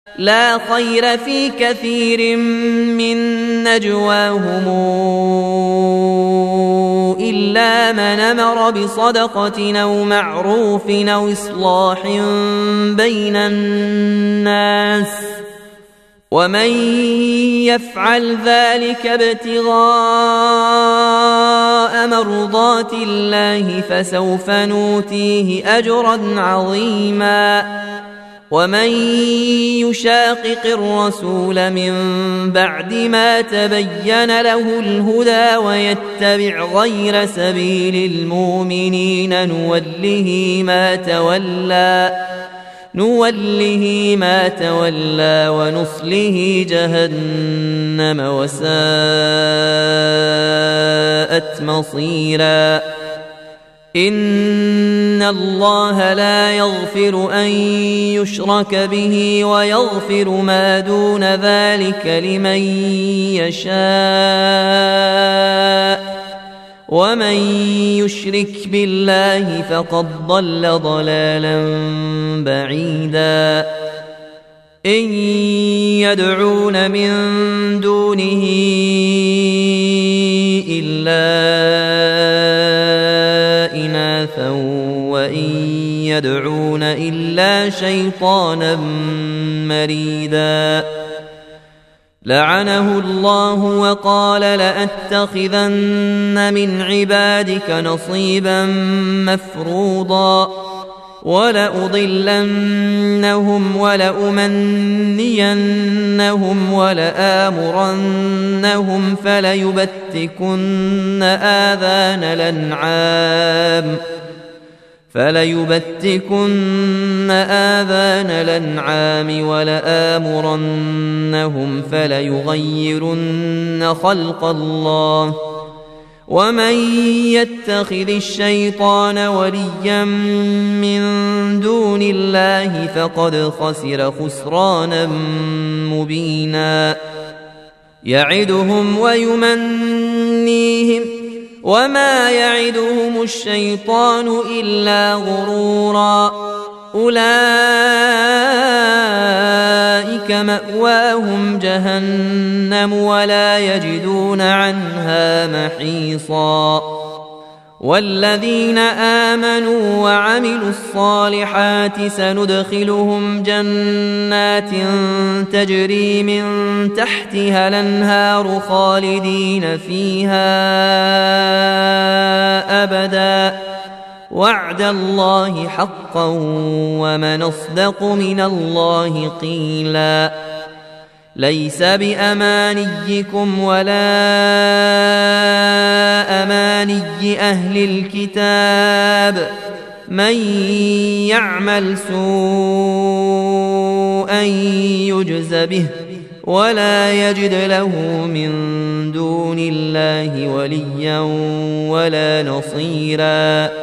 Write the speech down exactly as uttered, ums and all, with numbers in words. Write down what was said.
لا خير في كثير من نجواهم إلا من أمر بصدقة أو معروف أو إصلاح بين الناس ومن يفعل ذلك ابتغاء مرضات الله فسوف نؤتيه أجرا عظيما ومن يشاقق الرسول من بعد ما تبين له الهدى ويتبع غير سبيل المؤمنين نوله ما تولى نوله ما تولى ونصله جهنم وساءت مصيرا إن الله لا يغفر أن يشرك به ويغفر ما دون ذلك لمن يشاء ومن يشرك بالله فقد ضل ضلالا بعيدا إن يدعون من دونه إلا إناثا وإن يدعون إلا شيطانا مريدا لعنه الله وقال لأتخذن من عبادك نصيبا مفروضا ولأضلنهم ولأمنينهم ولآمرنهم فليبتكن آذان الأنعام فليبتكن آذان الأنعام ولآمرنهم فليغيرن خلق الله ومن يتخذ الشيطان وليا من دون الله فقد خسر خسرانا مبينا يعدهم ويمنيهم وما يعدهم الشيطان إلا غرورا أولئك مأواهم جهنم ولا يجدون عنها محيصا والذين آمنوا وعملوا الصالحات سندخلهم جنات تجري من تحتها الأنهار خالدين فيها أبدا وعد الله حقا ومن أصدق من الله قيلا ليس بأمانيكم ولا أماني أهل الكتاب من يعمل سوءا يجز به ولا يجد له من دون الله وليا ولا نصيرا